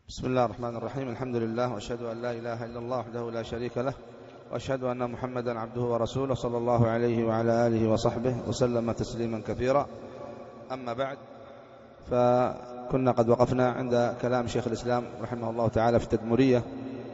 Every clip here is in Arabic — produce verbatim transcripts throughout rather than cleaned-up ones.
بسم الله الرحمن الرحيم. الحمد لله، وأشهد أن لا إله إلا الله وحده لا شريك له، وأشهد أن محمدا عبده ورسوله صلى الله عليه وعلى آله وصحبه وسلم تسليما كثيرا. أما بعد، فكنا قد وقفنا عند كلام شيخ الإسلام رحمه الله تعالى في التدمرية،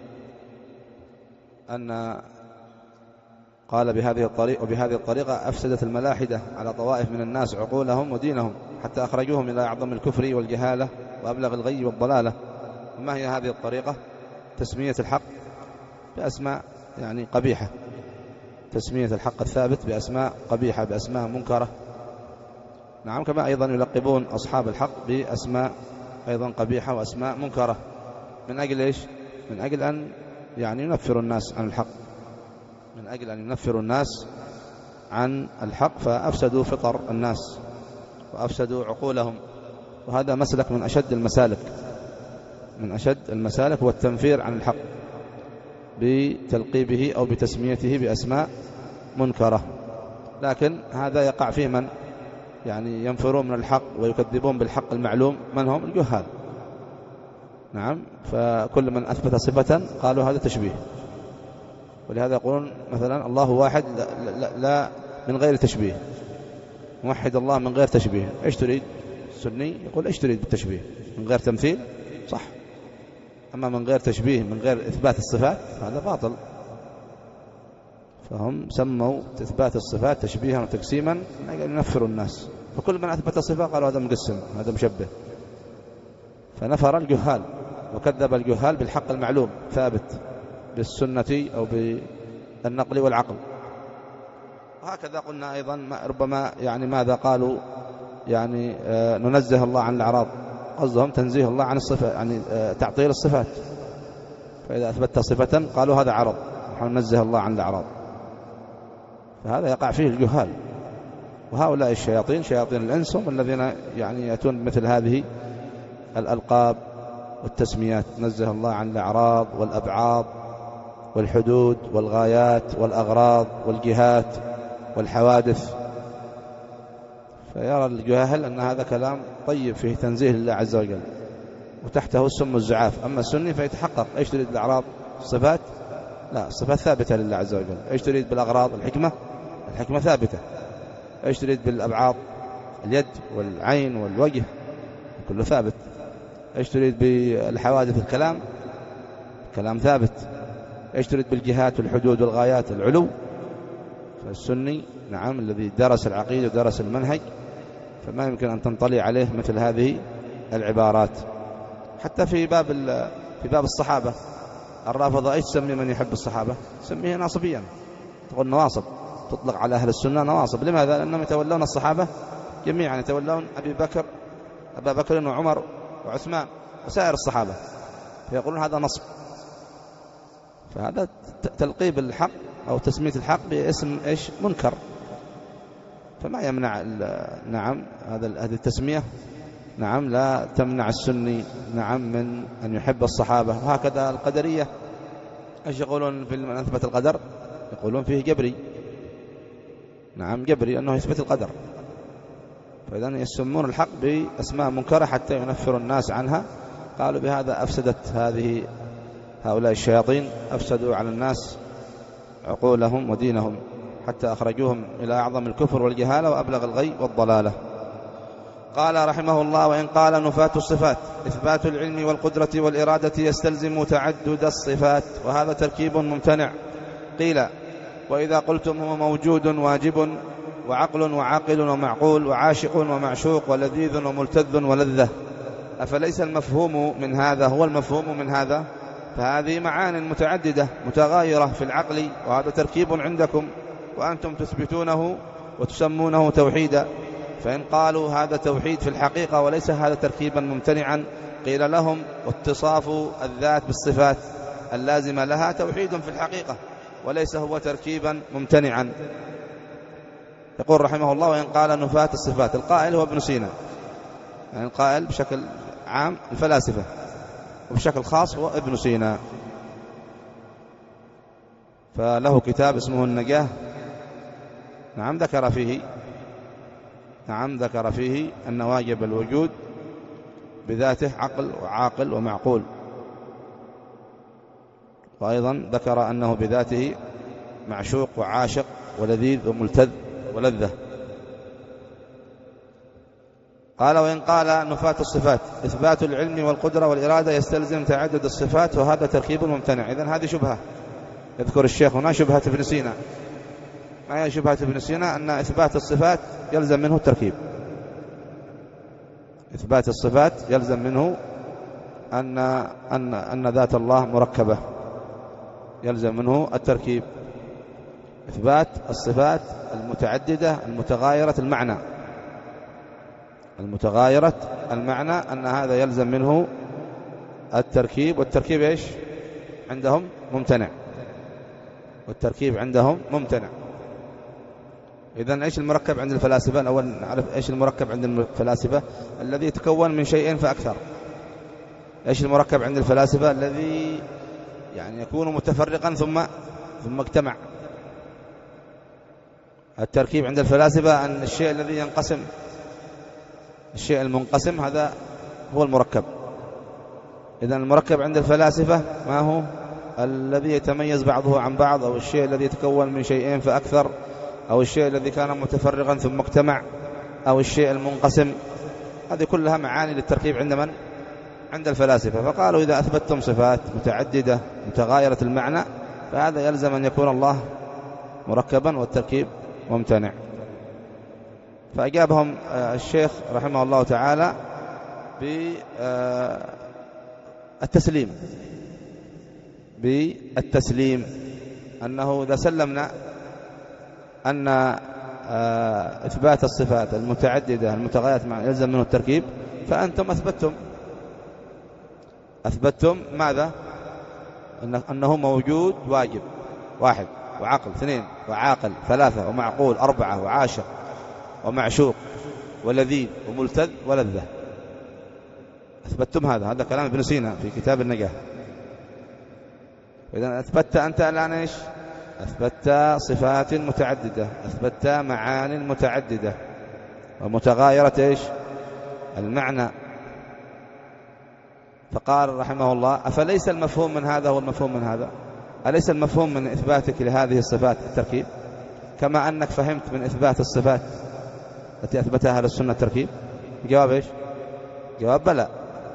أن قال بهذه الطريقة وبهذه الطريقة أفسدت الملاحدة على طوائف من الناس عقولهم ودينهم حتى أخرجوهم إلى أعظم الكفر والجهالة وأبلغ الغي والضلالة. وما هي هذه الطريقة؟ تسمية الحق بأسماء يعني قبيحة، تسمية الحق الثابت بأسماء قبيحة، بأسماء منكرة. نعم، كما أيضا يلقبون أصحاب الحق بأسماء أيضا قبيحة وأسماء منكرة. من أجل إيش؟ من أجل أن يعني ينفروا الناس عن الحق، من أجل أن ينفروا الناس عن الحق، فأفسدوا فطر الناس وأفسدوا عقولهم. وهذا مسلك من أشد المسالك، من أشد المسالك هو التنفير عن الحق بتلقيبه أو بتسميته بأسماء منكرة. لكن هذا يقع فيه من يعني ينفرون من الحق ويكذبون بالحق المعلوم، من هم؟ الجهال. نعم، فكل من أثبت صفة قالوا هذا تشبيه. ولهذا يقولون مثلا الله واحد لا, لا, لا من غير تشبيه، موحد الله من غير تشبيه. إيش تريد؟ السني يقول إيش تريد بالتشبيه؟ من غير تمثيل؟ صح. أما من غير تشبيه، من غير إثبات الصفات، هذا باطل. فهم سموا إثبات الصفات تشبيها وتقسيما ينفروا الناس. فكل من أثبت صفة قالوا هذا مقسم، هذا مشبه. فنفر الجهال وكذب الجهال بالحق المعلوم ثابت بالسنة أو بالنقل والعقل. وهكذا قلنا أيضا ربما يعني ماذا قالوا؟ يعني آه ننزه الله عن الأعراض، قصدهم تنزيه الله عن الصفات، يعني آه تعطيل الصفات. فإذا أثبت صفة قالوا هذا عرض، نحن ننزه الله عن الأعراض. فهذا يقع فيه الجهال. وهؤلاء الشياطين، شياطين الإنس، هم الذين يعني يأتون مثل هذه الألقاب والتسميات، نزه الله عن الأعراض والأبعاض والحدود والغايات والأغراض والجهات والحوادث. فيرى الجاهل أن هذا كلام طيب فيه تنزيه لله عز وجل، وتحته السم الزعاف. أما السني فيتحقق إيش تريد بالأعراض؟ الصفات؟ لا، الصفات ثابتة لله عز وجل. إيش تريد بالأغراض؟ الحكمة؟ الحكمة ثابتة. إيش تريد بالأبعاض؟ اليد والعين والوجه كله ثابت. إيش تريد بالحوادث؟ الكلام؟ الكلام ثابت. إيش تريد بالجهات والحدود والغايات؟ العلو. فالسني نعم الذي درس العقيدة ودرس المنهج، فما يمكن أن تنطلي عليه مثل هذه العبارات. حتى في باب في باب الصحابة، الرافضة إيش تسمي من يحب الصحابة؟ تسميه ناصبيا، تقول نواصب، تطلق على أهل السنة نواصب. لماذا؟ لأنهم يتولون الصحابة جميعا، يتولون أبي بكر أبا بكر وعمر وعثمان وسائر الصحابة، فيقولون هذا نصب. فهذا تلقيب الحق أو تسمية الحق باسم إيش؟ منكر. فما يمنع نعم هذا هذه التسمية نعم لا تمنع السني نعم من أن يحب الصحابة. وهكذا القدرية إيش يقولون في من أثبت القدر؟ يقولون فيه جبري، نعم جبري، أنه يثبت القدر. فإذا يسمون الحق بأسماء منكرة حتى ينفروا الناس عنها. قالوا بهذا أفسدت هذه هؤلاء الشياطين، أفسدوا على الناس عقولهم ودينهم حتى أخرجوهم إلى أعظم الكفر والجهالة وأبلغ الغي والضلالة. قال رحمه الله: وإن قال نفاة الصفات إثبات العلم والقدرة والإرادة يستلزم تعدد الصفات، وهذا تركيب ممتنع. قيل: وإذا قلتم هو موجود واجب وعقل وعاقل ومعقول وعاشق ومعشوق ولذيذ وملتذ ولذة، أفليس المفهوم من هذا هو المفهوم من هذا؟ فهذه معان متعددة متغايرة في العقل، وهذا تركيب عندكم وأنتم تثبتونه وتسمونه توحيدا. فإن قالوا هذا توحيد في الحقيقة وليس هذا تركيبا ممتنعا، قيل لهم: واتصاف الذات بالصفات اللازمة لها توحيد في الحقيقة وليس هو تركيبا ممتنعا. يقول رحمه الله: وإن قال نفاة الصفات، القائل هو ابن سينا، يعني القائل بشكل عام الفلاسفة، وبشكل خاص هو ابن سينا. فله كتاب اسمه النجاة، نعم ذكر فيه نعم ذكر فيه أن واجب الوجود بذاته عقل وعاقل ومعقول، وأيضا ذكر أنه بذاته معشوق وعاشق ولذيذ وملتذ ولذة. قال وإن قال نفاة الصفات إثبات العلم والقدرة والإرادة يستلزم تعدد الصفات وهذا تركيب ممتنع. إذن هذه شبهة يذكر الشيخ هنا، شبهة ابن سينا. ما هي شبهة ابن سينا؟ أن إثبات الصفات يلزم منه التركيب. إثبات الصفات يلزم منه أن, أن, أن ذات الله مركبة، يلزم منه التركيب. إثبات الصفات المتعددة المتغايرة المعنى، المتغايرة المعنى أن هذا يلزم منه التركيب، والتركيب إيش عندهم؟ ممتنع. والتركيب عندهم ممتنع. إذن إيش المركب عند الفلاسفة؟ الأول نعرف إيش المركب عند الفلاسفة. الذي يتكون من شيئين فأكثر. إيش المركب عند الفلاسفة؟ الذي يعني يكون متفرقا ثم ثم اجتمع. التركيب عند الفلاسفة أن الشيء الذي ينقسم، الشيء المنقسم هذا هو المركب. إذن المركب عند الفلاسفة ما هو؟ الذي يتميز بعضه عن بعض، أو الشيء الذي يتكون من شيئين فأكثر، أو الشيء الذي كان متفرغا ثم اجتمع، أو الشيء المنقسم. هذه كلها معاني للتركيب عند من؟ عند الفلاسفة. فقالوا إذا أثبتتم صفات متعددة متغايرة المعنى فهذا يلزم أن يكون الله مركبا والتركيب ممتنع. فأجابهم الشيخ رحمه الله تعالى بالتسليم بالتسليم أنه إذا سلمنا أن إثبات الصفات المتعددة المتغايرة يلزم منه التركيب، فأنتم أثبتتم أثبتتم ماذا؟ أنه موجود واجب واحد، وعقل اثنين، وعاقل ثلاثة، ومعقول أربعة، وعاشق ومعشوق ولذيذ وملتذ ولذة. أثبتتم هذا. هذا كلام ابن سينا في كتاب النجاة. إذا أثبتت أنت الآن إيش؟ أثبتت صفات متعددة، أثبتت معان متعددة ومتغايرة إيش؟ المعنى. فقال رحمه الله أفليس المفهوم من هذا هو المفهوم من هذا؟ أليس المفهوم من إثباتك لهذه الصفات التركيب، كما أنك فهمت من إثبات الصفات التي أثبتها أهل السنة التركيب؟ جواب إيش؟ جواب بلى.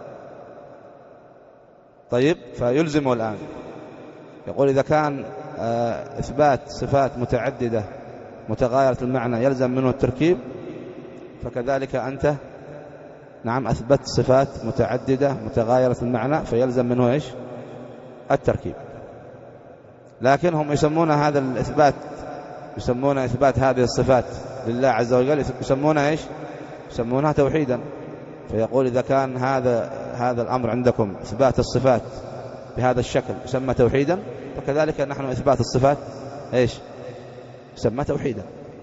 طيب فيلزمه الآن يقول إذا كان إثبات صفات متعددة متغايرة المعنى يلزم منه التركيب، فكذلك أنت نعم أثبت صفات متعددة متغايرة المعنى فيلزم منه إيش؟ التركيب. لكن هم يسمون هذا الإثبات، يسمون إثبات هذه الصفات لله عز وجل يسمونها إيش؟ يسمونها توحيدا. فيقول إذا كان هذا هذا الأمر عندكم إثبات الصفات بهذا الشكل يسمى توحيدا، فكذلك نحن إثبات الصفات إيش؟ يسمى توحيدا.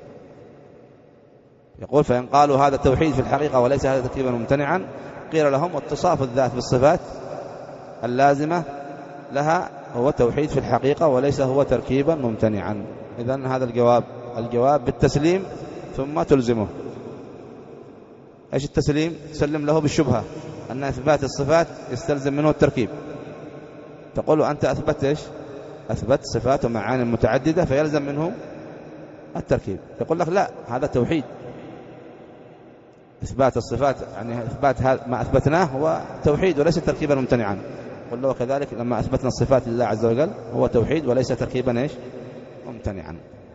يقول فإن قالوا هذا التوحيد في الحقيقة وليس هذا تركيبا ممتنعا قيل لهم واتصاف الذات بالصفات اللازمة لها هو توحيد في الحقيقة وليس هو تركيبا ممتنعا. إذن هذا الجواب الجواب بالتسليم ثم تلزمه. إيش التسليم؟ تسلم له بالشبهة أن إثبات الصفات يستلزم منه التركيب. تقول أنت أثبت إيش؟ أثبت صفات ومعاني متعددة فيلزم منه التركيب. يقول لك لا، هذا توحيد. إثبات الصفات يعني إثبات ما أثبتناه هو توحيد وليس تركيبا ممتنعا. قل له كذلك لما أثبتنا الصفات لله عز وجل هو توحيد وليس تركيبا إيش؟ ممتنعا.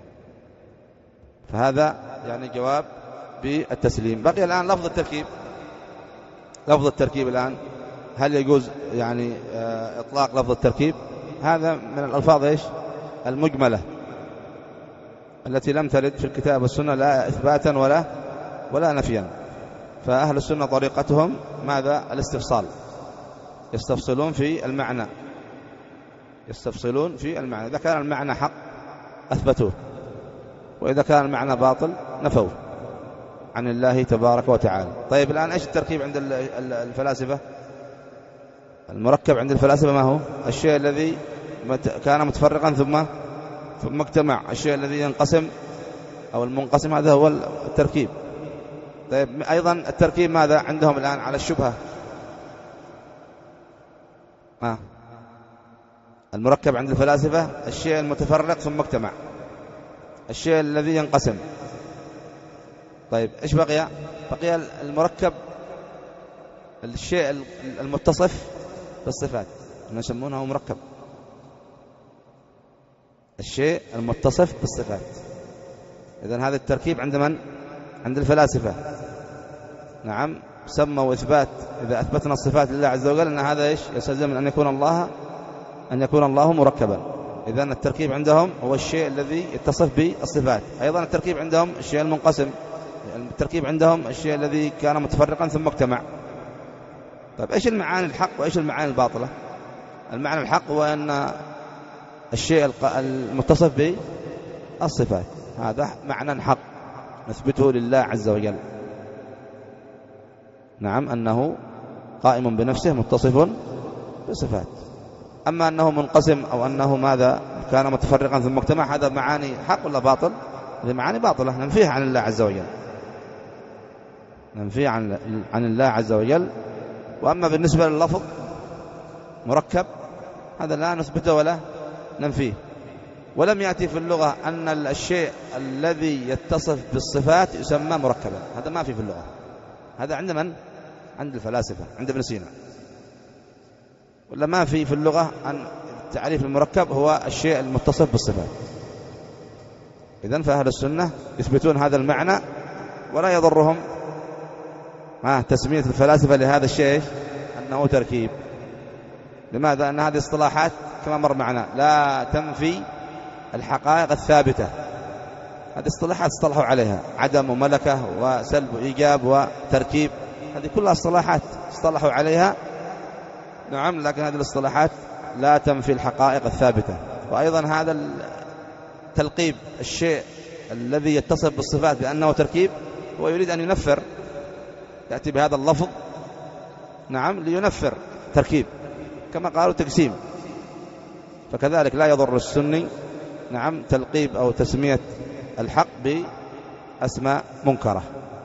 فهذا يعني جواب بالتسليم. بقي الآن لفظ التركيب. لفظ التركيب الآن هل يجوز يعني إطلاق لفظ التركيب؟ هذا من الألفاظ إيش؟ المجملة التي لم ترد في الكتاب والسنة لا إثباتا ولا ولا نفيا. فأهل السنة طريقتهم ماذا؟ الاستفصال. يستفصلون في المعنى يستفصلون في المعنى. إذا كان المعنى حق أثبتوه، وإذا كان المعنى باطل نفوه عن الله تبارك وتعالى. طيب الآن إيش التركيب عند الفلاسفة؟ المركب عند الفلاسفة ما هو؟ الشيء الذي كان متفرقا ثم ثم اجتمع، الشيء الذي ينقسم أو المنقسم، هذا هو التركيب. طيب أيضا التركيب ماذا عندهم الآن على الشبهة؟ آه. المركب عند الفلاسفة الشيء المتفرق ثم مجتمع، الشيء الذي ينقسم. طيب إيش بقي؟ بقي المركب الشيء المتصف بالصفات، نسمونه مركب، الشيء المتصف بالصفات. إذن هذا التركيب عند من؟ عند الفلاسفة. نعم، سموا إثبات، إذا أثبتنا الصفات لله عز وجل أن هذا إيش؟ يستلزم من أن يكون الله أن يكون الله مركبا. إذن التركيب عندهم هو الشيء الذي يتصف بالصفات. أيضا التركيب عندهم الشيء المنقسم، التركيب عندهم الشيء الذي كان متفرقا ثم اجتمع. طيب إيش المعاني الحق وإيش المعاني الباطلة؟ المعنى الحق هو أن الشيء المتصف بالصفات هذا معنى حق نثبته لله عز وجل. نعم، أنه قائم بنفسه متصف بصفات. أما أنه منقسم أو أنه ماذا كان متفرقا ثم اجتمع، هذا معاني حق ولا باطل؟ هذه معاني باطلة ننفيها عن الله عز وجل، ننفيها عن عن الله عز وجل. وأما بالنسبة لللفظ مركب، هذا لا نثبته ولا ننفيه. ولم يأتي في اللغة أن الشيء الذي يتصف بالصفات يسمى مركبا، هذا ما في في اللغة. هذا عند من؟ عند الفلاسفة، عند ابن سينا. ولا ما في في اللغة أن تعريف المركب هو الشيء المتصف بالصفات. إذن فأهل السنة يثبتون هذا المعنى ولا يضرهم ها تسمية الفلاسفة لهذا الشيء أنه تركيب. لماذا؟ أن هذه اصطلاحات كما مر معنا لا تنفي الحقائق الثابتة. هذه اصطلاحات اصطلحوا عليها، عدم وملكة وسلب وإيجاب وتركيب، هذه كلها اصطلاحات اصطلحوا عليها. نعم، لكن هذه الاصطلاحات لا تنفي الحقائق الثابتة. وأيضا هذا تلقيب الشيء الذي يتصف بالصفات بأنه تركيب هو يريد أن ينفر، يأتي بهذا اللفظ نعم لينفر تركيب، كما قالوا تقسيم. فكذلك لا يضر السني نعم تلقيب أو تسمية الحق بأسماء منكرة.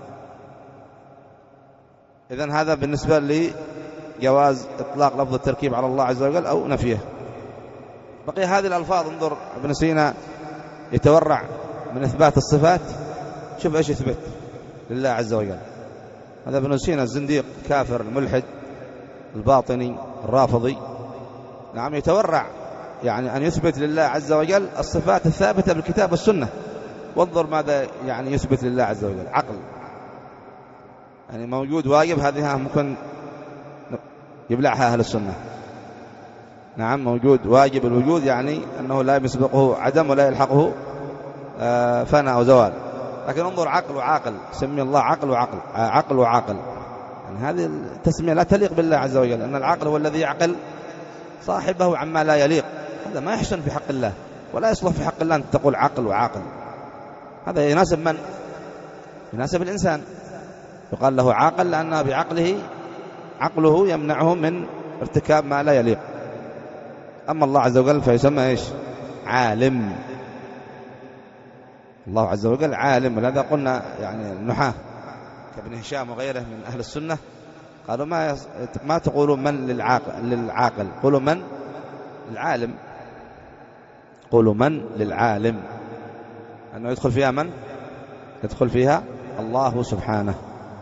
إذن هذا بالنسبة لجواز إطلاق لفظ التركيب على الله عز وجل أو نفيه. بقي هذه الألفاظ، انظر ابن سينا يتورع من إثبات الصفات. شوف إيش يثبت لله عز وجل. هذا ابن سينا الزنديق الكافر الملحد الباطني الرافضي، نعم يتورع يعني أن يثبت لله عز وجل الصفات الثابتة بالكتاب والسنة. وانظر ماذا يعني يثبت لله عز وجل. عقل، يعني موجود واجب، هذه ممكن يبلعها أهل السنة. نعم، موجود واجب الوجود، يعني أنه لا يسبقه عدم ولا يلحقه فناء أو زوال. لكن انظر عقل وعاقل، سمي الله عقل وعقل، عقل وعاقل، يعني هذه التسمية لا تليق بالله عز وجل. أن العقل هو الذي يعقل صاحبه عما لا يليق، هذا ما يحسن في حق الله ولا يصلح في حق الله أن تقول عقل وعاقل. هذا يناسب من؟ يناسب الإنسان، يقال له عاقل لأن بعقله عقله يمنعه من ارتكاب ما لا يليق. أما الله عز وجل فيسمى إيش؟ عالم. الله عز وجل عالم. ولهذا قلنا يعني النحاة كابن هشام وغيره من أهل السنة قالوا ما ما تقولوا من للعاقل, للعاقل قولوا من للعالم، قولوا من للعالم، أنه يدخل فيها من؟ يدخل فيها الله سبحانه.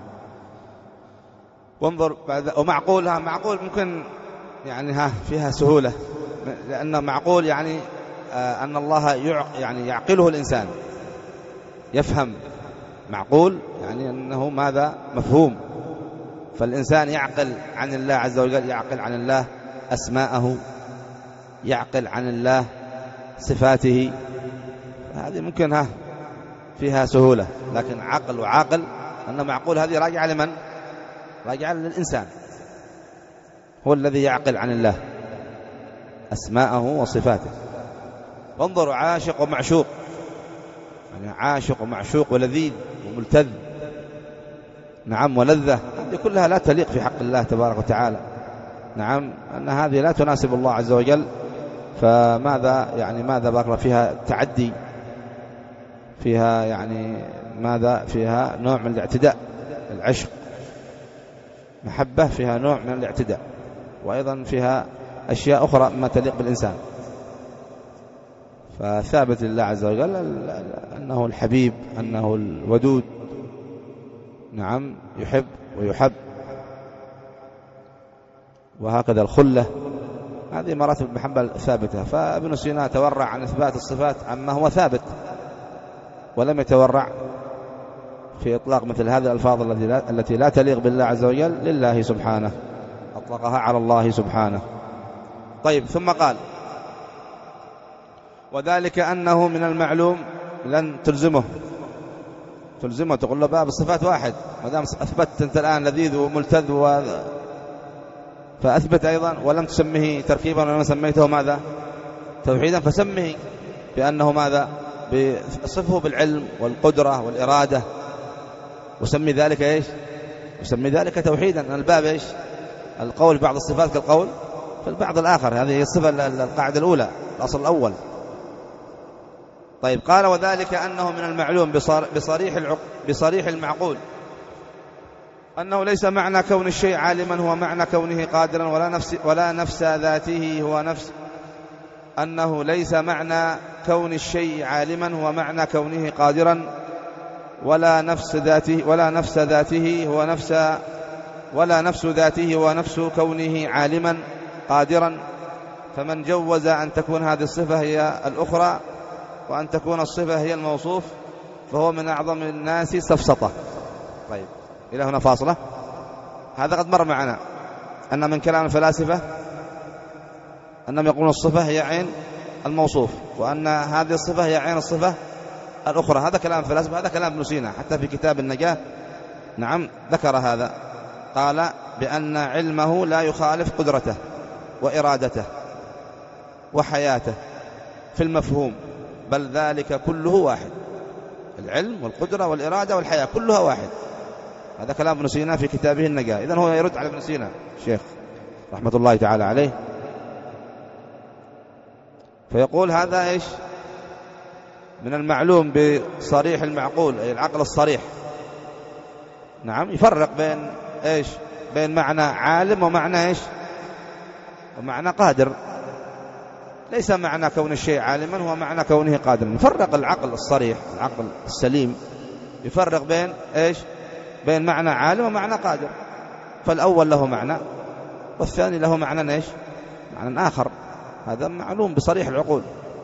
وانظر بعد ومعقولها، معقول ممكن يعني ها فيها سهولة، لأن معقول يعني آه أن الله يعني يعقله الإنسان يفهم. معقول يعني أنه ماذا؟ مفهوم. فالإنسان يعقل عن الله عز وجل، يعقل عن الله أسماءه، يعقل عن الله صفاته، هذه ممكن ها فيها سهولة. لكن عقل وعاقل أن معقول هذه راجعة لمن؟ راجعة للإنسان، هو الذي يعقل عن الله أسماءه وصفاته. وانظروا عاشق ومعشوق، يعني عاشق ومعشوق ولذيذ وملتذ نعم ولذة، هذه كلها لا تليق في حق الله تبارك وتعالى. نعم، أن هذه لا تناسب الله عز وجل. فماذا يعني ماذا بقى فيها تعدي، فيها يعني ماذا فيها نوع من الاعتداء. العشق محبة فيها نوع من الاعتداء، وأيضا فيها أشياء أخرى ما تليق بالإنسان. فثابت لله عز وجل أنه الحبيب، أنه الودود، نعم، يحب ويحب، وهكذا الخلة. هذه مراتب المحبة الثابتة. فابن سينا تورع عن إثبات الصفات عما هو ثابت، ولم يتورع في إطلاق مثل هذه الألفاظ التي لا, التي لا تليق بالله عز وجل لله سبحانه، أطلقها على الله سبحانه. طيب، ثم قال: وذلك أنه من المعلوم، لن تلزمه تلزمه تقول له باب الصفات واحد، ما دام أثبتت أنت الآن لذيذ وملتذ و... فأثبت أيضا، ولم تسميه تركيبا ولم سميته ماذا؟ توحيدا. فسمه بأنه ماذا؟ بصفه بالعلم والقدرة والإرادة، وسمي ذلك إيش؟ وسمي ذلك توحيدا. الباب إيش؟ القول بعض الصفات كالقول في البعض الآخر. هذه هي الصفة القاعدة الأولى، الأصل الأول. طيب، قال: وذلك أنه من المعلوم بصريح العق... بصريح المعقول أنه ليس معنى كون الشيء عالما هو معنى كونه قادرا، ولا نفس ولا نفس ذاته هو نفس أنه ليس معنى كون الشيء عالما هو معنى كونه قادرا، ولا نفس ذاته ولا نفس ذاته هو نفس ولا نفس ذاته هو نفس كونه عالما قادرا. فمن جوز أن تكون هذه الصفة هي الأخرى وأن تكون الصفة هي الموصوف فهو من أعظم الناس سفسطة. طيب، إلى هنا فاصلة. هذا قد مر معنا أن من كلام الفلاسفة أنهم يقولون الصفة هي عين الموصوف، وأن هذه الصفة هي عين الصفة الأخرى. هذا كلام الفلاسفة، هذا كلام ابن سينا حتى في كتاب النجاة، نعم، ذكر هذا. قال بأن علمه لا يخالف قدرته وإرادته وحياته في المفهوم، بل ذلك كله واحد. العلم والقدرة والإرادة والحياة كلها واحد. هذا كلام ابن سينا في كتابه النجاة. إذن هو يرد على ابن سينا الشيخ رحمة الله تعالى عليه، فيقول هذا إيش؟ من المعلوم بصريح المعقول، أي العقل الصريح، نعم، يفرق بين إيش؟ بين معنى عالم ومعنى إيش؟ ومعنى قادر. ليس معنى كون الشيء عالما هو معنى كونه قادرا. يفرق العقل الصريح، العقل السليم، يفرق بين إيش؟ بين معنى عالم ومعنى قادر. فالأول له معنى والثاني له معنى إيش؟ معنى آخر. هذا معلوم بصريح العقول.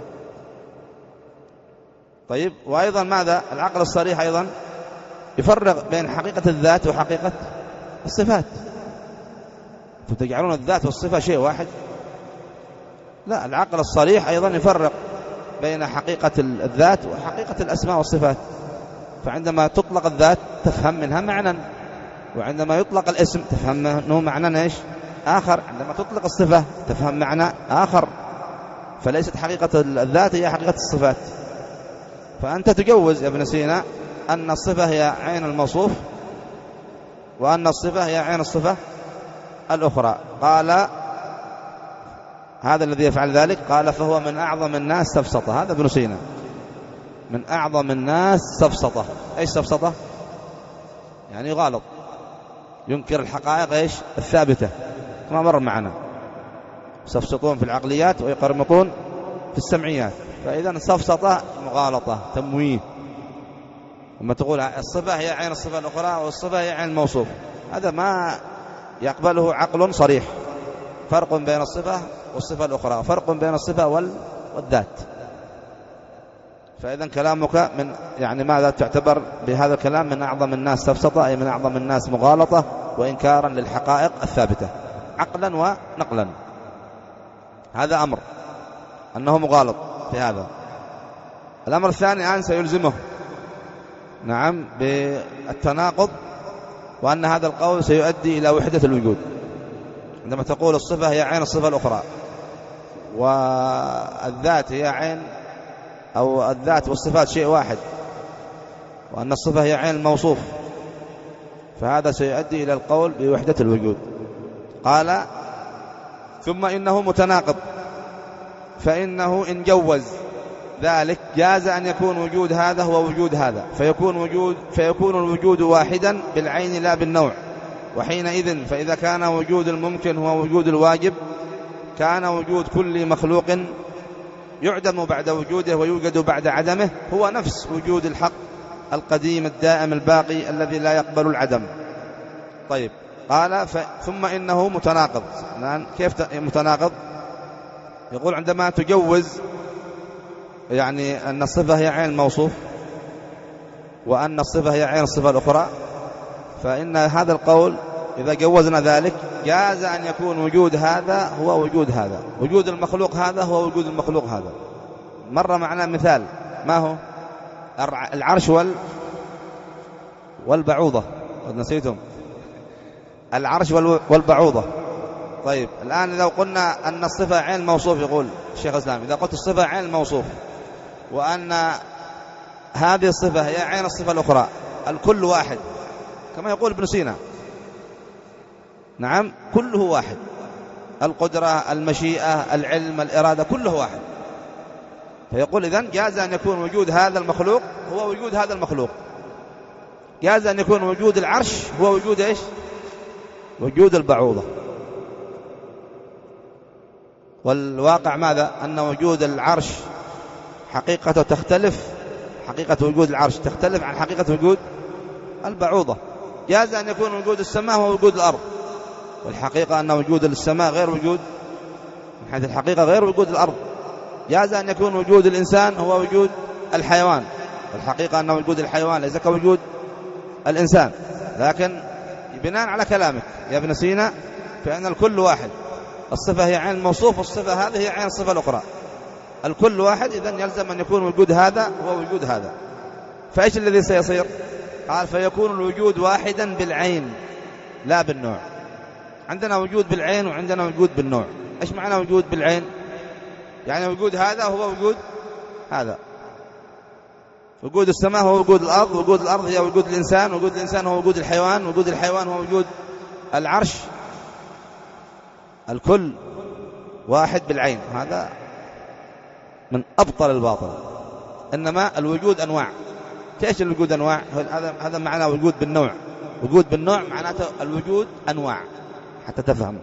طيب، وأيضا ماذا؟ العقل الصريح أيضا يفرق بين حقيقة الذات وحقيقة الصفات. فتجعلون الذات والصفة شيء واحد؟ لا، العقل الصريح أيضا يفرق بين حقيقة الذات وحقيقة الأسماء والصفات. فعندما تطلق الذات تفهم منها معنى، وعندما يطلق الاسم تفهم منه معنى إيش؟ آخر. عندما تطلق الصفة تفهم معنى آخر. فليست حقيقة الذات هي حقيقة الصفات. فأنت تجوز يا ابن سينا أن الصفة هي عين الموصوف وأن الصفة هي عين الصفة الأخرى. قال هذا الذي يفعل ذلك، قال فهو من أعظم الناس سفسطة. هذا ابن سينا من أعظم الناس سفسطة. إيش سفسطة؟ يعني غالط، ينكر الحقائق إيش؟ الثابتة، كما مر معنا. سفسطون في العقليات ويقرمطون في السمعيات. فإذا السفسطة مغالطة، تمويه. لما تقول الصفة هي عين الصفة الأخرى والصفة هي عين الموصوف، هذا ما يقبله عقل صريح. فرق بين الصفة والصفة الأخرى، فرق بين الصفة والذات. فإذا كلامك من يعني ماذا تعتبر بهذا الكلام؟ من أعظم الناس سفسطة، أي من أعظم الناس مغالطة وإنكارا للحقائق الثابتة عقلا ونقلا. هذا أمر أنه مغالط في هذا. الأمر الثاني الآن سيلزمه، نعم، بالتناقض، وأن هذا القول سيؤدي إلى وحدة الوجود. عندما تقول الصفة هي عين الصفة الأخرى والذات هي عين، أو الذات والصفات شيء واحد، وأن الصفة هي عين الموصوف، فهذا سيؤدي إلى القول بوحدة الوجود. قال ثم إنه متناقض، فإنه إن جوز ذلك جاز أن يكون وجود هذا هو وجود هذا، فيكون وجود فيكون الوجود واحدا بالعين لا بالنوع. وحينئذ فإذا كان وجود الممكن هو وجود الواجب، كان وجود كل مخلوق يعدم بعد وجوده ويوجد بعد عدمه هو نفس وجود الحق القديم الدائم الباقي الذي لا يقبل العدم. طيب قال ثم إنه متناقض. الآن كيف متناقض؟ يقول عندما تجوز يعني أن الصفة هي عين الموصوف وأن الصفة هي عين الصفة الأخرى، فإن هذا القول إذا جوزنا ذلك جاز أن يكون وجود هذا هو وجود هذا، وجود المخلوق هذا هو وجود المخلوق هذا. مر معنا مثال، ما هو؟ العرش وال والبعوضة، قد نسيتم العرش والبعوضة. طيب الآن إذا قلنا أن الصفة عين الموصوف، يقول الشيخ الإسلام إذا قلت الصفة عين الموصوف وأن هذه الصفة هي عين الصفة الأخرى، الكل واحد كما يقول ابن سينا. نعم كله واحد، القدرة المشيئة العلم الإرادة كله واحد. فيقول إذن جاز أن يكون وجود هذا المخلوق هو وجود هذا المخلوق، جاز أن يكون وجود العرش هو وجود إيش؟ وجود البعوضة. والواقع ماذا؟ أن وجود العرش حقيقته تختلف، حقيقة وجود العرش تختلف عن حقيقة وجود البعوضة. جاز أن يكون وجود السماء هو وجود الأرض، والحقيقة أن وجود السماء غير وجود من حيث الحقيقة غير وجود الأرض. جاز أن يكون وجود الإنسان هو وجود الحيوان، والحقيقة أن وجود الحيوان ليس كوجود الإنسان. لكن بناء على كلامك يا ابن سينا فإن الكل واحد، الصفة هي عين الموصوف والصفة هذه هي عين الصفة الأخرى، الكل واحد، إذن يلزم أن يكون وجود هذا هو وجود هذا. فإيش الذي سيصير؟ قال فيكون الوجود واحدا بالعين لا بالنوع. عندنا وجود بالعين وعندنا وجود بالنوع. إيش معنى وجود بالعين؟ يعني وجود هذا هو وجود هذا، وجود السماء هو وجود الأرض، وجود الأرض هي وجود الإنسان، وجود الإنسان هو وجود الحيوان، وجود الحيوان هو وجود العرش. الكل واحد بالعين، هذا من أبطل الباطل. إنما الوجود أنواع. كيف الوجود أنواع؟ هذا هذا معنى وجود بالنوع. وجود بالنوع معناته الوجود أنواع، حتى تفهم.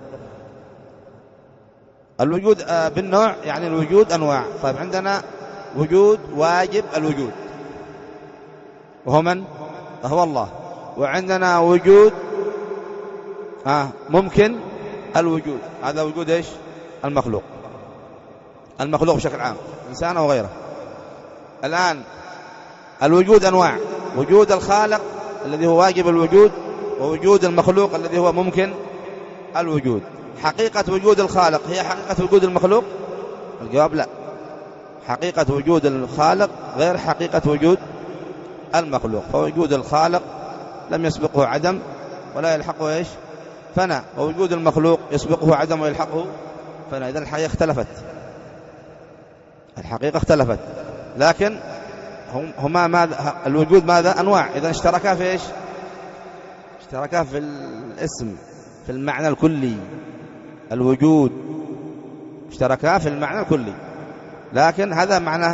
الوجود بالنوع يعني الوجود أنواع. طيب عندنا وجود واجب الوجود وهو من؟ هو الله. وعندنا وجود آه ممكن الوجود، هذا وجود إيش؟ المخلوق. المخلوق بشكل عام، إنسان أو غيره. الآن الوجود أنواع، وجود الخالق الذي هو واجب الوجود، ووجود المخلوق الذي هو ممكن الوجود. حقيقة وجود الخالق هي حقيقة وجود المخلوق؟ الجواب لا. حقيقة وجود الخالق غير حقيقة وجود المخلوق. فوجود الخالق لم يسبقه عدم ولا يلحقه إيش؟ فناء، ووجود المخلوق يسبقه عدم ويلحقه فناء. إذن الحقيقة اختلفت، الحقيقة اختلفت. لكن هما ماذا؟ الوجود ماذا؟ أنواع. إذن اشتركا في إيش؟ اشتركا في الاسم، في المعنى الكلي. الوجود اشتركا في المعنى الكلي، لكن هذا معنى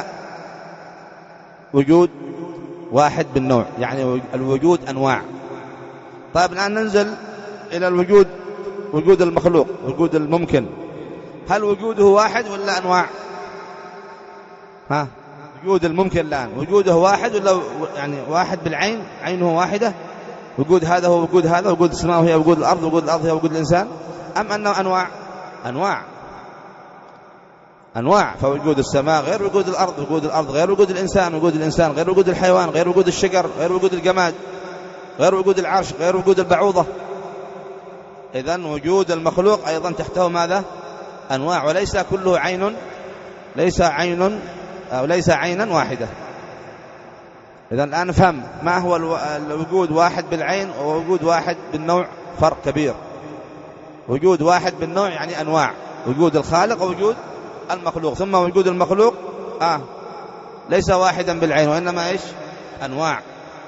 وجود واحد بالنوع، يعني الوجود أنواع. طيب الآن ننزل إلى الوجود، وجود المخلوق، وجود الممكن. هل وجوده واحد ولا أنواع؟ ها وجود الممكن الآن وجوده واحد ولا يعني واحد بالعين، عينه واحدة؟ وجود هذا هو وجود هذا، وجود السماء هي وجود الأرض، وجود الأرض هي وجود الإنسان، أم أنه أنواع؟ أنواع أنواع. فوجود السماء غير وجود الأرض، وجود الأرض غير وجود الإنسان، وجود الإنسان غير وجود الحيوان، غير وجود الشجر، غير وجود الجماد، غير وجود العرش، غير وجود البعوضة. إذن وجود المخلوق أيضا تحته ماذا؟ أنواع، وليس كله عين، ليس عين أو ليس عينا واحدة. إذن الآن نفهم ما هو الوجود واحد بالعين ووجود واحد بالنوع، فرق كبير. وجود واحد بالنوع يعني أنواع، وجود الخالق ووجود المخلوق. ثم وجود المخلوق آه ليس واحدا بالعين وإنما إيش؟ أنواع.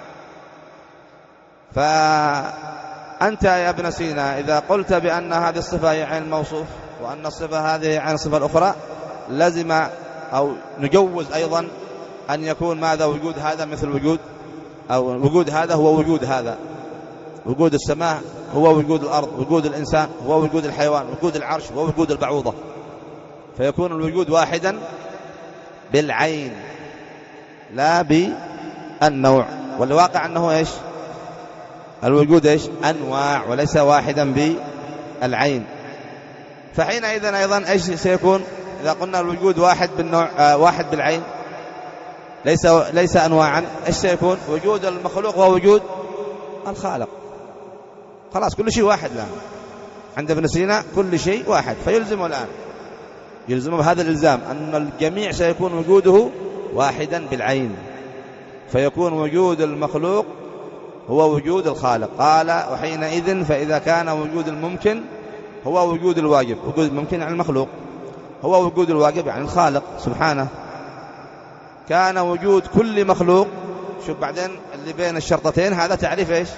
فأنت يا ابن سينا إذا قلت بأن هذه الصفة هي عين الموصوف وأن الصفة هذه هي عين الصفة الأخرى، لازم أو نجوز أيضا أن يكون ماذا؟ وجود هذا مثل وجود، أو وجود هذا هو وجود هذا. وجود السماء هو وجود الأرض، وجود الإنسان هو وجود الحيوان، وجود العرش هو وجود البعوضة. فيكون الوجود واحدا بالعين لا بالنوع. والواقع أنه إيش؟ الوجود إيش؟ أنواع وليس واحدا بالعين. فحينئذ أيضا إيش سيكون إذا قلنا الوجود واحد بالنوع آه واحد بالعين ليس ليس أنواعا؟ إيش سيكون؟ وجود المخلوق ووجود الخالق. خلاص كل شيء واحد الآن عند ابن سينا، كل شيء واحد. فيلزم الآن يلزم بهذا الإلزام أن الجميع سيكون وجوده واحدا بالعين، فيكون وجود المخلوق هو وجود الخالق. قال وحينئذ فإذا كان وجود الممكن هو وجود الواجب. وجود الممكن عن المخلوق هو وجود الواجب عن الخالق سبحانه. كان وجود كل مخلوق، شوف بعدين اللي بين الشرطتين هذا تعريف إيش؟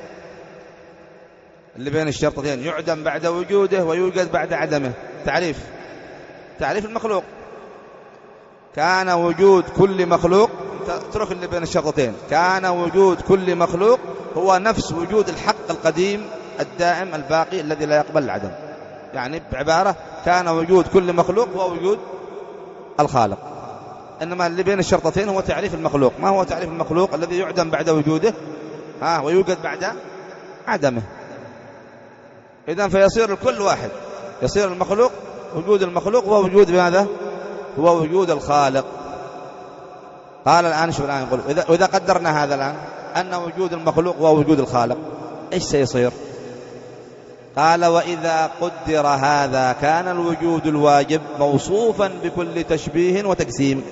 اللي بين الشرطتين يعدم بعد وجوده ويوجد بعد عدمه. تعريف تعريف المخلوق كان وجود كل مخلوق، اترك اللي بين الشرطتين، كان وجود كل مخلوق هو نفس وجود الحق القديم الدائم الباقي الذي لا يقبل العدم. يعني بعبارة كان وجود كل مخلوق هو وجود الخالق. إنما اللي بين الشرطتين هو تعريف المخلوق. ما هو تعريف المخلوق؟ الذي يعدم بعد وجوده ها ويوجد بعد عدمه. إذن فيصير الكل واحد، يصير المخلوق وجود المخلوق هو وجود ماذا؟ هو وجود الخالق. قال الآن شوف الآن يقول إذا, وإذا قدرنا هذا الآن أن وجود المخلوق هو وجود الخالق إيش سيصير؟ قال وإذا قدر هذا كان الوجود الواجب موصوفا بكل تشبيه وتقسيم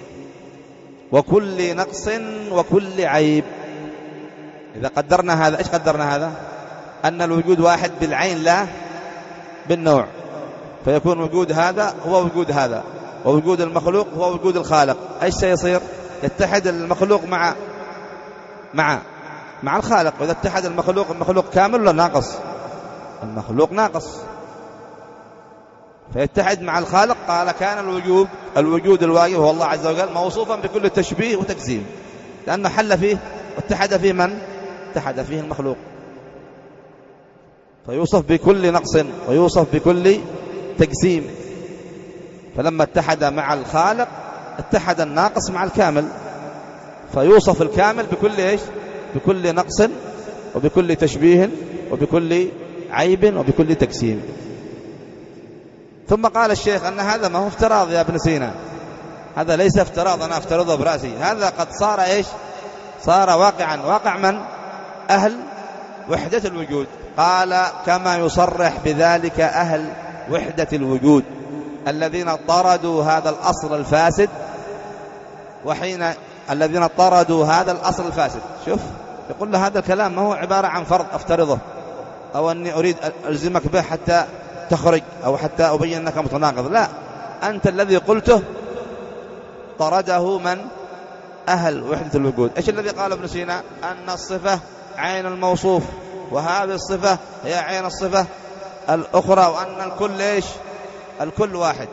وكل نقص وكل عيب. إذا قدرنا هذا إيش قدرنا هذا؟ أن الوجود واحد بالعين لا بالنوع، فيكون وجود هذا هو وجود هذا، ووجود المخلوق هو وجود الخالق. إيش سيصير؟ يتحد المخلوق مع مع مع الخالق. وإذا اتحد المخلوق، المخلوق كامل ولا ناقص؟ المخلوق ناقص، فيتحد مع الخالق. قال كان الوجود الوجود الواجب هو الله عز وجل موصوفا بكل تشبيه وتقسيم، لأنه حل فيه واتحد فيه من؟ اتحد فيه المخلوق، فيوصف بكل نقص ويوصف بكل تقسيم. فلما اتحد مع الخالق اتحد الناقص مع الكامل، فيوصف الكامل بكل إيش؟ بكل نقص وبكل تشبيه وبكل عيب وبكل تقسيم. ثم قال الشيخ أن هذا ما هو افتراض يا ابن سينا، هذا ليس افتراض أنا افترضه برأسي، هذا قد صار إيش؟ صار واقعا. واقع من؟ أهل وحدة الوجود. قال كما يصرح بذلك أهل وحدة الوجود الذين طردوا هذا الأصل الفاسد. وحين الذين طردوا هذا الأصل الفاسد، شوف يقول له هذا الكلام ما هو عبارة عن فرض أفترضه أو أني أريد ألزمك به حتى تخرج أو حتى أبين أنك متناقض، لا، أنت الذي قلته طرده من؟ أهل وحدة الوجود. إيش الذي قال ابن سينا؟ أن الصفة عين الموصوف، وهذه الصفة هي عين الصفة الأخرى، وأن الكل إيش؟ الكل واحد.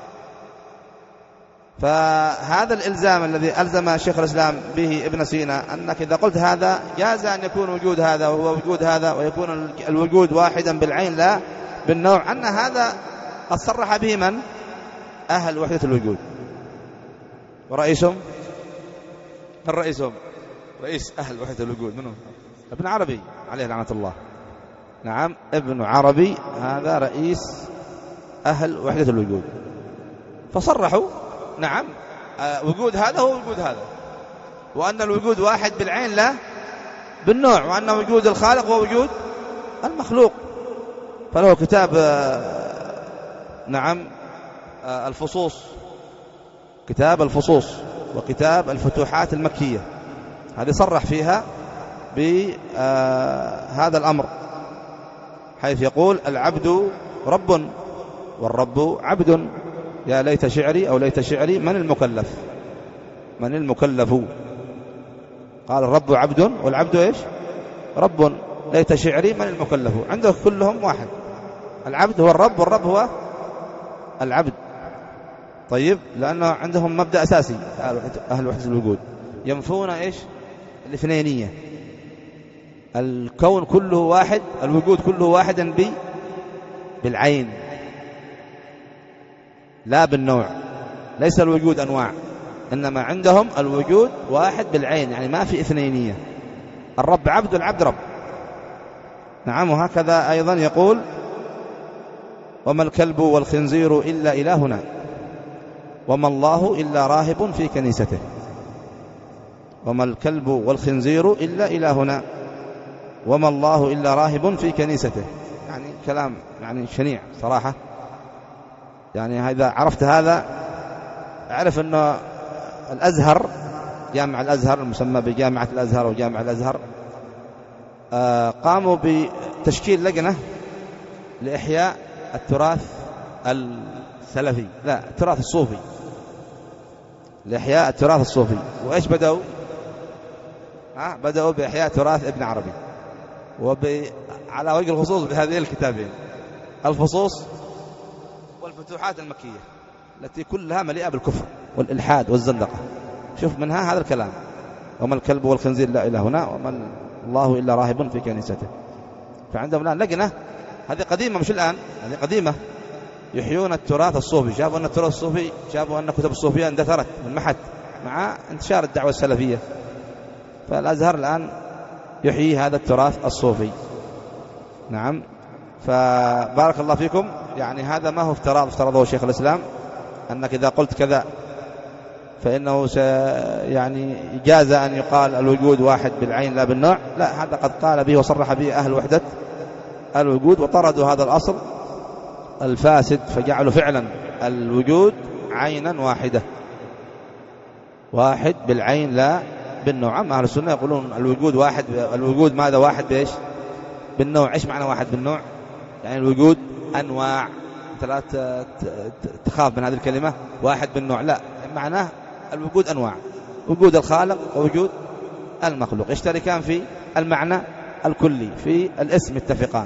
فهذا الإلزام الذي ألزم شيخ الإسلام به ابن سينا أنك إذا قلت هذا جاز أن يكون وجود هذا وهو وجود هذا ويكون الوجود واحدا بالعين لا بالنوع، أن هذا قد صرح به من؟ أهل وحدة الوجود. ورئيسهم من رئيسهم؟ رئيس أهل وحدة الوجود منهم ابن عربي عليه لعنة الله. نعم ابن عربي هذا رئيس أهل وحدة الوجود. فصرحوا نعم آه وجود هذا هو وجود هذا، وأن الوجود واحد بالعين لا بالنوع، وأن وجود الخالق هو وجود المخلوق. فله كتاب آه نعم آه الفصوص، كتاب الفصوص وكتاب الفتوحات المكية، هذه صرح فيها بهذا الأمر، حيث يقول العبد رب والرب عبد، يا ليت شعري أو ليت شعري من المكلف؟ من المكلف؟ قال الرب عبد والعبد إيش؟ رب. ليت شعري من المكلف؟ عنده كلهم واحد، العبد هو الرب والرب هو العبد. طيب لأنه عندهم مبدأ أساسي أهل وحدة الوجود، ينفون إيش؟ الاثنينية، الكون كله واحد، الوجود كله واحدا بالعين لا بالنوع. ليس الوجود أنواع، إنما عندهم الوجود واحد بالعين، يعني ما في اثنينية. الرب عبد والعبد رب. نعم. وهكذا أيضا يقول وما الكلب والخنزير إلا إلهنا وما الله إلا راهب في كنيسته. وما الكلب والخنزير إلا إلهنا وما الله إلا راهب في كنيسته. يعني كلام يعني شنيع صراحة. يعني إذا عرفت هذا أعرف أنه الأزهر، جامع الأزهر المسمى بجامعة الأزهر وجامع الأزهر، قاموا بتشكيل لجنة لإحياء التراث السلفي، لا التراث الصوفي، لإحياء التراث الصوفي. وإيش بدأوا؟ ها بدأوا بإحياء تراث ابن عربي، وعلى وجه الخصوص بهذين الكتابين، الفصوص والفتوحات المكية، التي كلها مليئة بالكفر والإلحاد والزندقة. شوف منها هذا الكلام، وما الكلب والخنزير لا إلهنا وما الله إلا راهب في كنيسته. فعندهم الآن لجنة، هذه قديمة مش الآن، هذه قديمة، يحيون التراث الصوفي. شافوا أن التراث الصوفي، شافوا أن كتب الصوفية اندثرت انمحت مع انتشار الدعوة السلفية، فالأزهر الآن يحيي هذا التراث الصوفي. نعم. فبارك الله فيكم. يعني هذا ما هو افتراض افترضه شيخ الإسلام أنك إذا قلت كذا فإنه يعني جاز أن يقال الوجود واحد بالعين لا بالنوع. لا، هذا قد قال به وصرح به أهل وحدة الوجود، وطردوا هذا الأصل الفاسد فجعلوا فعلا الوجود عينا واحدة، واحد بالعين لا بالنوع. أما أهل السنة يقولون الوجود واحد. الوجود ماذا؟ واحد بإيش؟ بالنوع. إيش معنى واحد بالنوع؟ يعني الوجود أنواع. أنت لا تخاف من هذه الكلمة واحد بالنوع، لا، معناه الوجود أنواع، وجود الخالق ووجود المخلوق، يشتركان في المعنى الكلي، في الاسم اتفقان.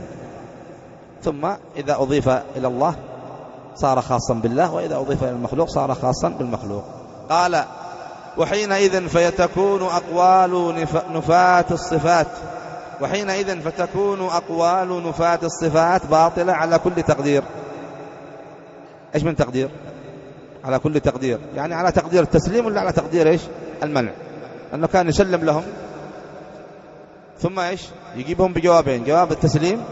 ثم إذا أضيف إلى الله صار خاصا بالله، وإذا أضيف إلى المخلوق صار خاصا بالمخلوق. قال وحينئذ فيتكون أقوال نفاة الصفات وحينئذ فتكون أقوال نفاة الصفات باطلة على كل تقدير. إيش من تقدير؟ على كل تقدير، يعني على تقدير التسليم ولا على تقدير إيش؟ المنع. أنه كان يسلم لهم ثم إيش؟ يجيبهم بجوابين، جواب التسليم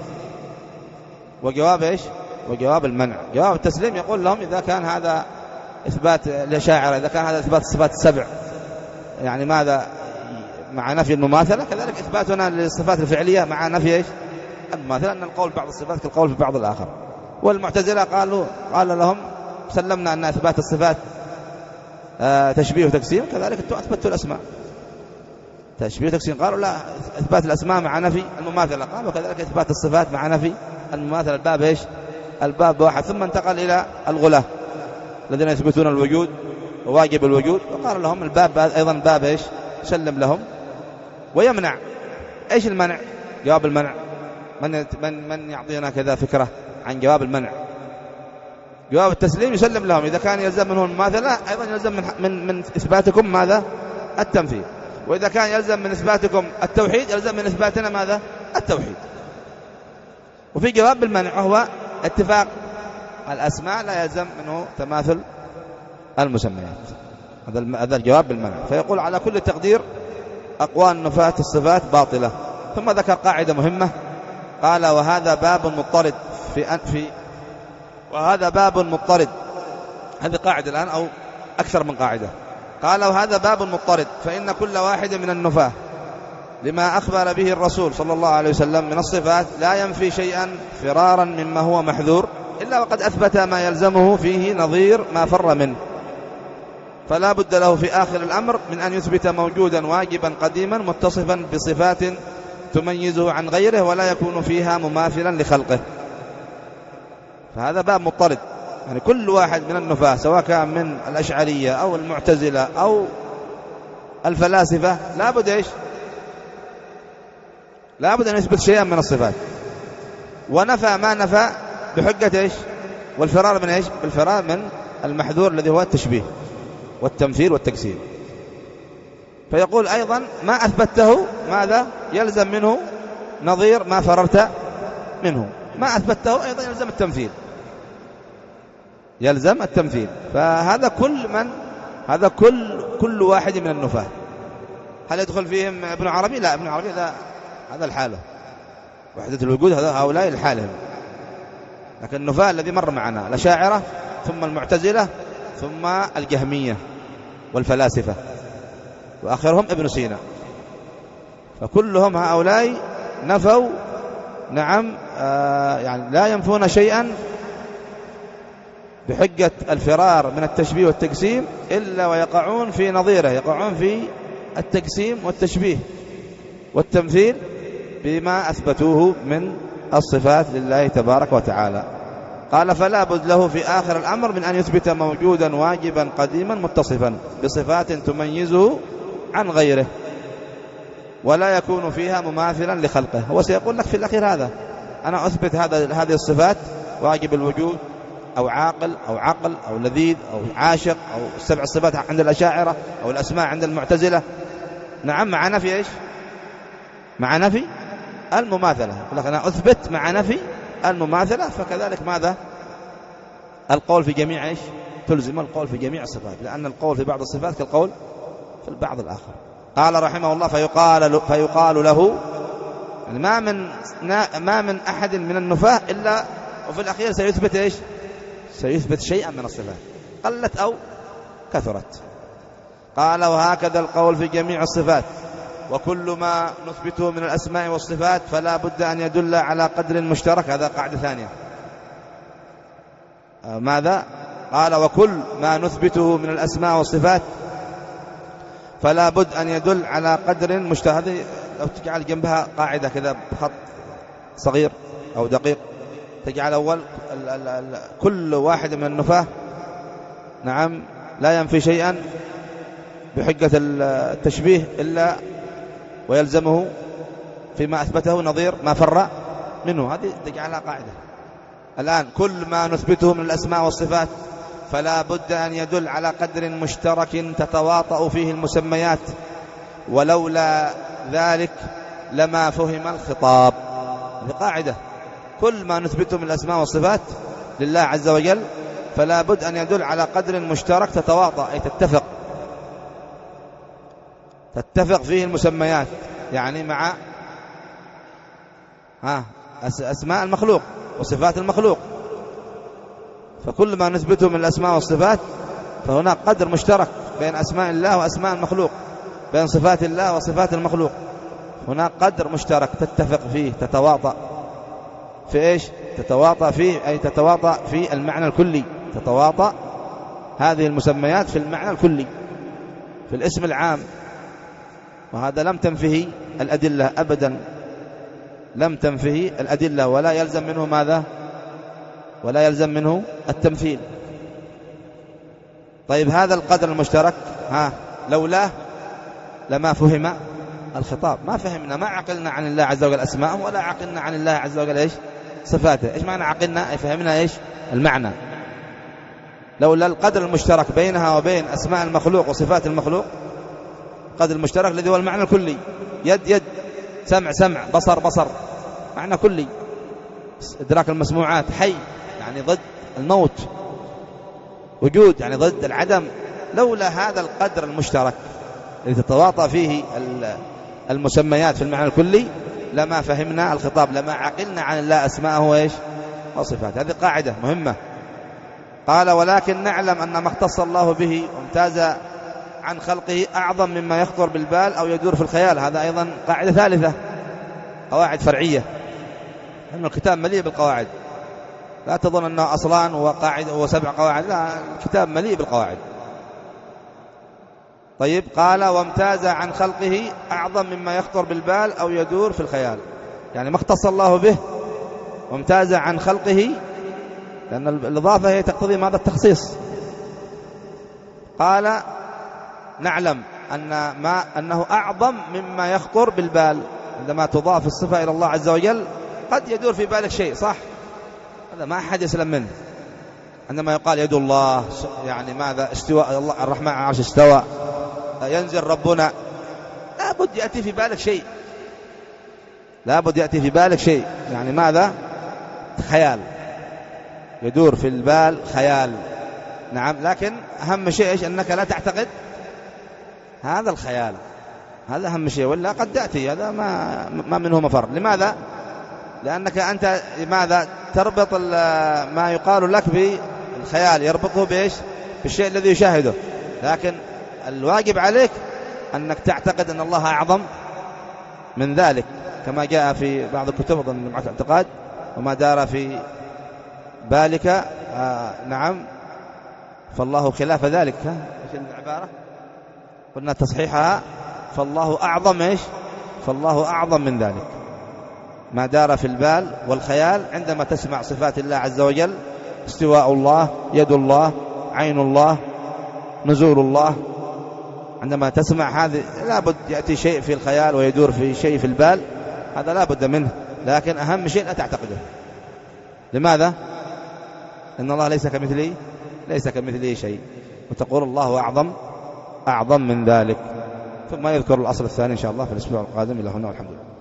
وجواب إيش؟ وجواب المنع. جواب التسليم يقول لهم إذا كان هذا إثبات الأشاعرة، إذا كان هذا إثبات الصفات السبع، يعني ماذا مع نفي المماثلة، كذلك إثباتنا للصفات الفعلية مع نفي إيش؟ المماثلة، أن القول بعض الصفات كالقول في بعض الآخر. والمعتزلة قالوا قال لهم سلمنا أن إثبات الصفات آه تشبيه وتقسيم، كذلك أنتم أثبتوا الأسماء تشبيه وتقسيم. قالوا لا، إثبات الأسماء مع نفي المماثلة. قالوا كذلك إثبات الصفات مع نفي المماثلة. الباب إيش؟ الباب واحد. ثم انتقل إلى الغلاة الذين يثبتون الوجود وواجب الوجود، وقال لهم الباب أيضا باب إيش؟ سلم لهم ويمنع. إيش المنع؟ جواب المنع. من من من يعطينا كذا فكرة عن جواب المنع؟ جواب التسليم يسلم لهم، إذا كان يلزم منه المماثلة أيضا يلزم من من من إثباتكم ماذا؟ التمثيل. وإذا كان يلزم من إثباتكم التوحيد يلزم من إثباتنا ماذا؟ التوحيد. وفي جواب المنع وهو اتفاق الأسماء لا يلزم منه تماثل المسميات. هذا هذا الجواب بالمنع. فيقول على كل تقدير أقوال نفاة الصفات باطلة. ثم ذكر قاعدة مهمة، قال وهذا باب مضطرد في في وهذا باب مضطرد. هذه قاعدة الآن أو أكثر من قاعدة. قال وهذا باب مضطرد، فإن كل واحد من النفاة لما أخبر به الرسول صلى الله عليه وسلم من الصفات لا ينفي شيئا فرارا مما هو محذور إلا وقد أثبت ما يلزمه فيه نظير ما فر منه، فلا بد له في آخر الأمر من أن يثبت موجودا واجبا قديما متصفا بصفات تميزه عن غيره ولا يكون فيها مماثلا لخلقه. فهذا باب مضطرد، يعني كل واحد من النفاة سواء كان من الأشعرية أو المعتزلة أو الفلاسفة لا بد إيش؟ لا بد أن يثبت شيئا من الصفات، ونفى ما نفى بحجة إيش؟ والفرار من إيش؟ بالفرار من المحذور الذي هو التشبيه والتمثيل والتجسيم. فيقول أيضا ما أثبته ماذا؟ يلزم منه نظير ما فررت منه. ما أثبته أيضا يلزم التمثيل. يلزم التمثيل. فهذا كل من هذا كل كل واحد من النفاة. هل يدخل فيهم ابن عربي؟ لا، ابن عربي هذا هذا الحالة، وحدة الوجود هذا هؤلاء الحالهم. لكن النفاة الذي مر معنا الأشاعرة ثم المعتزلة ثم الجهمية والفلاسفة وآخرهم ابن سينا، فكلهم هؤلاء نفوا نعم آه يعني لا ينفون شيئا بحجة الفرار من التشبيه والتقسيم إلا ويقعون في نظيره، يقعون في التقسيم والتشبيه والتمثيل بما أثبتوه من الصفات لله تبارك وتعالى. قال فلا بد له في آخر الأمر من أن يثبت موجودا واجبا قديما متصفا بصفات تميزه عن غيره ولا يكون فيها مماثلا لخلقه. هو سيقول لك في الأخير هذا أنا أثبت هذا هذه الصفات واجب الوجود أو عاقل أو عقل أو لذيذ أو عاشق أو السبع الصفات عند الأشاعرة أو الأسماء عند المعتزلة. نعم مع نفي إيش؟ مع نفي المماثلة. يقول لك أنا أثبت مع نفي المماثلة. فكذلك ماذا؟ القول في جميع إيش؟ تلزم القول في جميع الصفات، لأن القول في بعض الصفات كالقول في البعض الآخر. قال رحمه الله فيقال, فيقال له يعني ما من ما من أحد من النفاة إلا وفي الأخير سيثبت إيش؟ سيثبت شيئا من الصفات قلت أو كثرت. قال وهكذا القول في جميع الصفات وكل ما نثبته من الأسماء والصفات فلا بد أن يدل على قدر مشترك. هذا قاعدة ثانية. ماذا؟ قال وكل ما نثبته من الأسماء والصفات فلا بد أن يدل على قدر مشترك. هذه لو تجعل جنبها قاعدة كذا بخط صغير أو دقيق، تجعل أول ال ال ال كل واحد من النفاة نعم لا ينفي شيئا بحجة التشبيه إلا ويلزمه فيما أثبته نظير ما فر منه. هذه تجعلها قاعدة. الآن كل ما نثبته من الأسماء والصفات فلا بد أن يدل على قدر مشترك تتواطأ فيه المسميات ولولا ذلك لما فهم الخطاب. هذه قاعدة. كل ما نثبته من الأسماء والصفات لله عز وجل فلا بد أن يدل على قدر مشترك تتواطأ أي تتفق تتفق فيه المسميات، يعني مع ها أسماء المخلوق وصفات المخلوق. فكل ما نثبته من الأسماء والصفات فهناك قدر مشترك بين أسماء الله وأسماء المخلوق، بين صفات الله وصفات المخلوق هناك قدر مشترك تتفق فيه تتواطأ في إيش؟ تتواطأ فيه أي تتواطأ في المعنى الكلي. تتواطأ هذه المسميات في المعنى الكلي في الاسم العام، وهذا لم تنفه الأدلة أبدا، لم تنفه الأدلة ولا يلزم منه ماذا؟ ولا يلزم منه التمثيل. طيب هذا القدر المشترك ها لولا لما فهم الخطاب. ما فهمنا ما عقلنا عن الله عز وجل أسماءه ولا عقلنا عن الله عز وجل إيش؟ صفاته. إيش معنى عقلنا؟ أي فهمنا إيش؟ المعنى. لولا القدر المشترك بينها وبين أسماء المخلوق وصفات المخلوق، القدر المشترك الذي هو المعنى الكلي، يد يد، سمع سمع، بصر بصر، معنى كلي. إدراك المسموعات، حي يعني ضد الموت، وجود يعني ضد العدم. لولا هذا القدر المشترك الذي تتواطأ فيه المسميات في المعنى الكلي لما فهمنا الخطاب، لما عقلنا عن الله أسماءه وإيش؟ وصفات. هذه قاعدة مهمة. قال ولكن نعلم أن ما اختص الله به وامتاز عن خلقه أعظم مما يخطر بالبال أو يدور في الخيال. هذا أيضا قاعدة ثالثة، قواعد فرعية. لأن الكتاب مليء بالقواعد، لا تظن أنه أصلان وقاعد وسبع قواعد، لا، الكتاب مليء بالقواعد. طيب قال وامتاز عن خلقه أعظم مما يخطر بالبال أو يدور في الخيال، يعني ما اختص الله به وامتاز عن خلقه، لأن الإضافة هي تقتضي ماذا؟ التخصيص. قال نعلم أن ما أنه أعظم مما يخطر بالبال. عندما تضاف الصفة إلى الله عز وجل قد يدور في بالك شيء، صح؟ هذا ما أحد يسلم منه. عندما يقال يد الله يعني ماذا؟ استواء الله الرحمن على العرش استوى، ينزل ربنا، لا بد يأتي في بالك شيء، لا بد يأتي في بالك شيء، يعني ماذا؟ خيال. يدور في البال خيال. نعم، لكن أهم شيء إيش؟ أنك لا تعتقد هذا الخيال، هذا أهم شيء، ولا قد تأتي هذا ما ما منه مفر. لماذا؟ لأنك أنت لماذا تربط ما يقال لك بالخيال، يربطه بإيش؟ بالشيء الذي يشاهده. لكن الواجب عليك أنك تعتقد أن الله أعظم من ذلك، كما جاء في بعض الكتب ضمن جمعة الاعتقاد: وما دار في بالك آه نعم فالله خلاف ذلك. ايش العبارة؟ قلنا تصحيحها: فالله أعظم ايش؟ فالله أعظم من ذلك. ما دار في البال والخيال عندما تسمع صفات الله عز وجل: استواء الله، يد الله، عين الله، نزول الله. عندما تسمع هذه لابد يأتي شيء في الخيال ويدور في شيء في البال، هذا لابد منه. لكن أهم شيء لا تعتقده. لماذا؟ إن الله ليس كمثله ليس كمثله شيء، وتقول الله أعظم أعظم من ذلك. ثم يذكر الأصل الثاني إن شاء الله في الأسبوع القادم. إلى هنا والحمد لله.